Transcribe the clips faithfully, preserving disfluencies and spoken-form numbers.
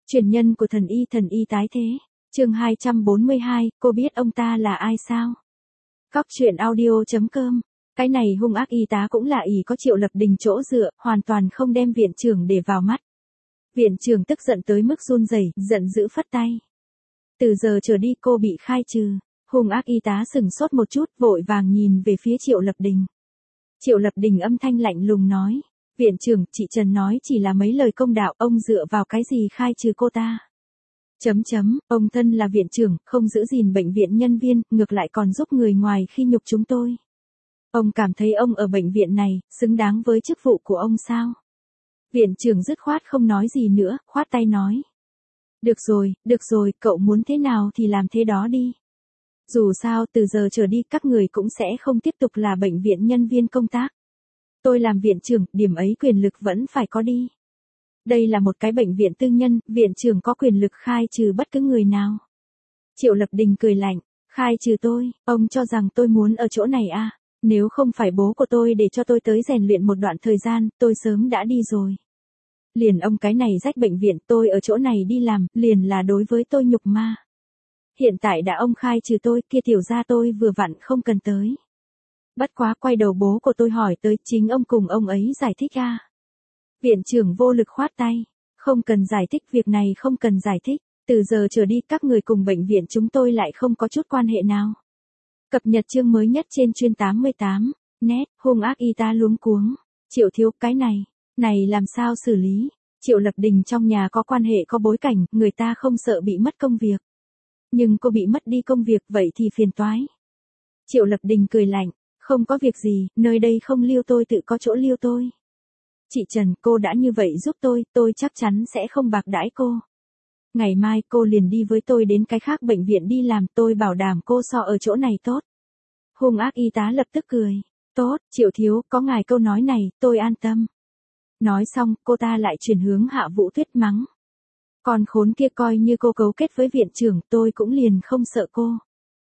Truyền nhân của thần y thần y tái thế. Chương hai trăm bốn mươi hai, cô biết ông ta là ai sao? Góc truyện audio chấm com. Cái này hung ác y tá cũng là ỷ có Triệu Lập Đình chỗ dựa, hoàn toàn không đem viện trưởng để vào mắt. Viện trưởng tức giận tới mức run rẩy, giận dữ phất tay. Từ giờ trở đi cô bị khai trừ. Hung ác y tá sừng sốt một chút, vội vàng nhìn về phía Triệu Lập Đình. Triệu Lập Đình âm thanh lạnh lùng nói. Viện trưởng, chị Trần nói chỉ là mấy lời công đạo, ông dựa vào cái gì khai trừ cô ta? Chấm chấm, ông thân là viện trưởng, không giữ gìn bệnh viện nhân viên, ngược lại còn giúp người ngoài khi nhục chúng tôi. Ông cảm thấy ông ở bệnh viện này, xứng đáng với chức vụ của ông sao? Viện trưởng dứt khoát không nói gì nữa, khoát tay nói. Được rồi, được rồi, cậu muốn thế nào thì làm thế đó đi. Dù sao, từ giờ trở đi các người cũng sẽ không tiếp tục là bệnh viện nhân viên công tác. Tôi làm viện trưởng, điểm ấy quyền lực vẫn phải có đi. Đây là một cái bệnh viện tư nhân, viện trưởng có quyền lực khai trừ bất cứ người nào. Triệu Lập Đình cười lạnh, khai trừ tôi, ông cho rằng tôi muốn ở chỗ này à? Nếu không phải bố của tôi để cho tôi tới rèn luyện một đoạn thời gian, tôi sớm đã đi rồi. Liền ông cái này rách bệnh viện, tôi ở chỗ này đi làm, liền là đối với tôi nhục ma. Hiện tại đã ông khai trừ tôi, kia tiểu gia tôi vừa vặn không cần tới. Bất quá quay đầu bố của tôi hỏi tới, chính ông cùng ông ấy giải thích à? Viện trưởng vô lực khoát tay, không cần giải thích, việc này không cần giải thích, từ giờ trở đi các người cùng bệnh viện chúng tôi lại không có chút quan hệ nào. Cập nhật chương mới nhất trên chuyên tám mươi tám, net, hung ác y tá luống cuống, Triệu thiếu, cái này, này làm sao xử lý? Triệu Lập Đình trong nhà có quan hệ có bối cảnh, người ta không sợ bị mất công việc. Nhưng cô bị mất đi công việc vậy thì phiền toái. Triệu Lập Đình cười lạnh, không có việc gì, nơi đây không lưu tôi tự có chỗ lưu tôi. Chị Trần, cô đã như vậy giúp tôi, tôi chắc chắn sẽ không bạc đãi cô. Ngày mai cô liền đi với tôi đến cái khác bệnh viện đi làm, tôi bảo đảm cô so ở chỗ này tốt. Hung ác y tá lập tức cười. Tốt, Triệu thiếu, có ngài câu nói này, tôi an tâm. Nói xong, cô ta lại chuyển hướng Hạ Vũ Tuyết mắng. Còn khốn kia coi như cô cấu kết với viện trưởng, tôi cũng liền không sợ cô.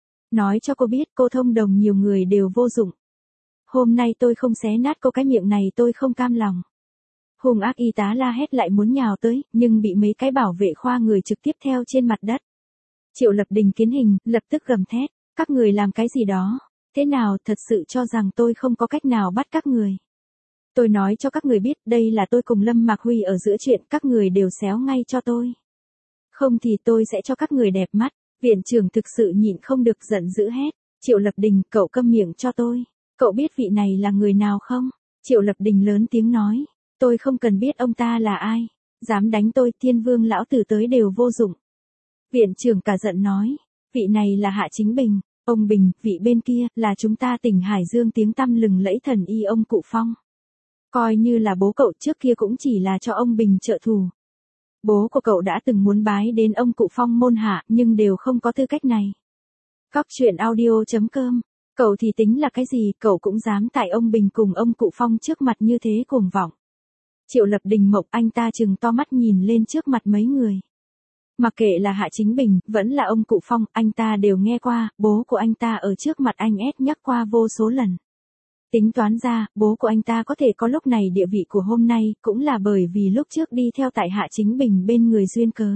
Nói cho cô biết cô thông đồng nhiều người đều vô dụng. Hôm nay tôi không xé nát cô cái miệng này tôi không cam lòng. Hung ác y tá la hét lại muốn nhào tới, nhưng bị mấy cái bảo vệ khoa người trực tiếp theo trên mặt đất. Triệu Lập Đình kiến hình, lập tức gầm thét, các người làm cái gì đó, thế nào thật sự cho rằng tôi không có cách nào bắt các người. Tôi nói cho các người biết, đây là tôi cùng Lâm Mạc Huy ở giữa chuyện, các người đều xéo ngay cho tôi. Không thì tôi sẽ cho các người đẹp mắt. Viện trưởng thực sự nhịn không được giận dữ hét, Triệu Lập Đình, cậu câm miệng cho tôi, cậu biết vị này là người nào không? Triệu Lập Đình lớn tiếng nói, tôi không cần biết ông ta là ai, dám đánh tôi, Thiên Vương lão tử tới đều vô dụng. Viện trưởng cả giận nói, vị này là Hạ Chính Bình, ông Bình, vị bên kia, là chúng ta tỉnh Hải Dương tiếng tăm lừng lẫy thần y ông Cụ Phong. Coi như là bố cậu trước kia cũng chỉ là cho ông Bình trợ thù. Bố của cậu đã từng muốn bái đến ông Cụ Phong môn hạ, nhưng đều không có tư cách này. Góc truyện audio chấm com, cậu thì tính là cái gì, cậu cũng dám tại ông Bình cùng ông Cụ Phong trước mặt như thế cuồng vọng. Triệu Lập Đình mộng, anh ta trừng to mắt nhìn lên trước mặt mấy người. Mặc kệ là Hạ Chính Bình, vẫn là ông Cụ Phong, anh ta đều nghe qua, bố của anh ta ở trước mặt anh ép nhắc qua vô số lần. Tính toán ra, bố của anh ta có thể có lúc này địa vị của hôm nay, cũng là bởi vì lúc trước đi theo tại Hạ Chính Bình bên người duyên cớ.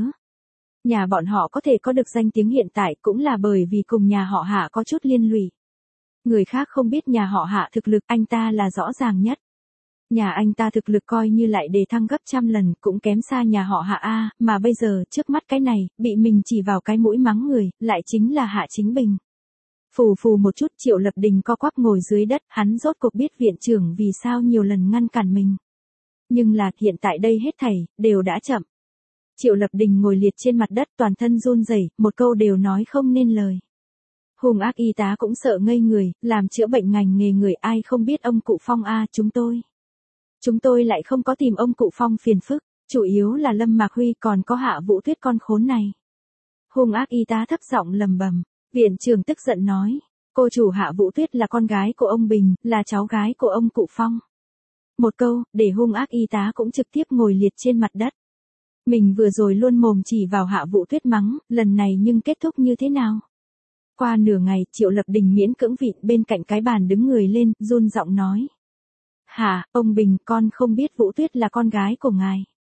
Nhà bọn họ có thể có được danh tiếng hiện tại cũng là bởi vì cùng nhà họ Hạ có chút liên lụy. Người khác không biết nhà họ Hạ thực lực, anh ta là rõ ràng nhất. Nhà anh ta thực lực coi như lại đề thăng gấp trăm lần, cũng kém xa nhà họ Hạ A, mà bây giờ, trước mắt cái này, bị mình chỉ vào cái mũi mắng người, lại chính là Hạ Chính Bình. Phù phù một chút, Triệu Lập Đình co quắp ngồi dưới đất, hắn rốt cuộc biết viện trưởng vì sao nhiều lần ngăn cản mình. Nhưng là, hiện tại đây hết thảy, đều đã chậm. Triệu Lập Đình ngồi liệt trên mặt đất, toàn thân run rẩy, một câu đều nói không nên lời. Hung ác y tá cũng sợ ngây người, làm chữa bệnh ngành nghề người ai không biết ông Cụ Phong a, chúng tôi. Chúng tôi lại không có tìm ông Cụ Phong phiền phức, chủ yếu là Lâm Mạc Huy còn có Hạ Vũ Tuyết con khốn này. Hung ác y tá thấp giọng lầm bầm. Viện trưởng tức giận nói, cô chủ Hạ Vũ Tuyết là con gái của ông Bình, là cháu gái của ông Cụ Phong. Một câu, để hung ác y tá cũng trực tiếp ngồi liệt trên mặt đất. Mình vừa rồi luôn mồm chỉ vào Hạ Vũ Tuyết mắng, lần này nhưng kết thúc như thế nào? Qua nửa ngày, Triệu Lập Đình miễn cưỡng vịn bên cạnh cái bàn đứng người lên, run giọng nói. Hả, ông Bình, con không biết Vũ Tuyết là con gái của ngài.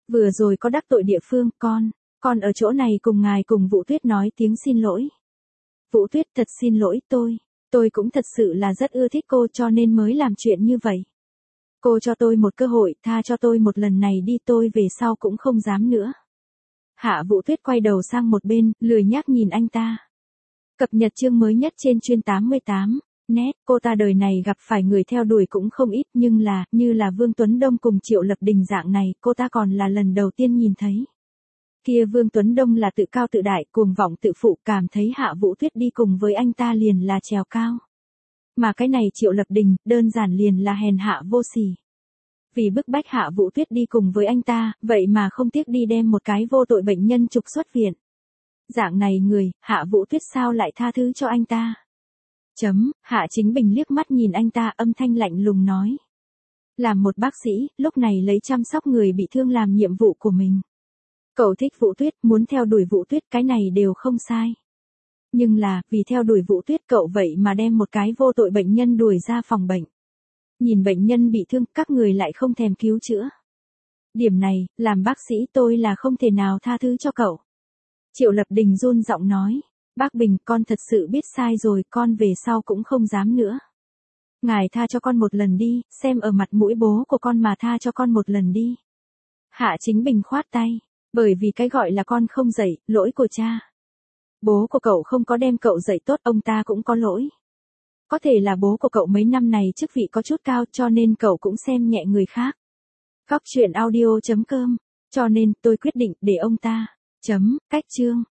Vừa rồi có đắc tội địa phương, con, con ở chỗ này cùng ngài cùng Vũ Tuyết nói tiếng xin lỗi. Vũ Tuyết thật xin lỗi tôi, tôi cũng thật sự là rất ưa thích cô cho nên mới làm chuyện như vậy. Cô cho tôi một cơ hội, tha cho tôi một lần này đi, tôi về sau cũng không dám nữa. Hạ Vũ Tuyết quay đầu sang một bên, lười nhác nhìn anh ta. Cập nhật chương mới nhất trên chuyên tám mươi tám. Nét, cô ta đời này gặp phải người theo đuổi cũng không ít nhưng là, như là Vương Tuấn Đông cùng Triệu Lập Đình dạng này, cô ta còn là lần đầu tiên nhìn thấy. Kia Vương Tuấn Đông là tự cao tự đại, cuồng vọng tự phụ, cảm thấy Hạ Vũ Tuyết đi cùng với anh ta liền là trèo cao. Mà cái này Triệu Lập Đình, đơn giản liền là hèn hạ vô sỉ. Vì bức bách Hạ Vũ Tuyết đi cùng với anh ta, vậy mà không tiếc đi đem một cái vô tội bệnh nhân trục xuất viện. Dạng này người, Hạ Vũ Tuyết sao lại tha thứ cho anh ta? Chấm, Hạ Chính Bình liếc mắt nhìn anh ta, âm thanh lạnh lùng nói. Làm một bác sĩ, lúc này lấy chăm sóc người bị thương làm nhiệm vụ của mình. Cậu thích Vũ Tuyết, muốn theo đuổi Vũ Tuyết, cái này đều không sai. Nhưng là, vì theo đuổi Vũ Tuyết cậu vậy mà đem một cái vô tội bệnh nhân đuổi ra phòng bệnh. Nhìn bệnh nhân bị thương, các người lại không thèm cứu chữa. Điểm này, làm bác sĩ tôi là không thể nào tha thứ cho cậu. Triệu Lập Đình run giọng nói. Bác Bình, con thật sự biết sai rồi, con về sau cũng không dám nữa. Ngài tha cho con một lần đi, xem ở mặt mũi bố của con mà tha cho con một lần đi. Hạ Chính Bình khoát tay, bởi vì cái gọi là con không dạy, lỗi của cha. Bố của cậu không có đem cậu dạy tốt, ông ta cũng có lỗi. Có thể là bố của cậu mấy năm này chức vị có chút cao cho nên cậu cũng xem nhẹ người khác. Góc truyện audio chấm com, cho nên tôi quyết định để ông ta, chấm, cách chương.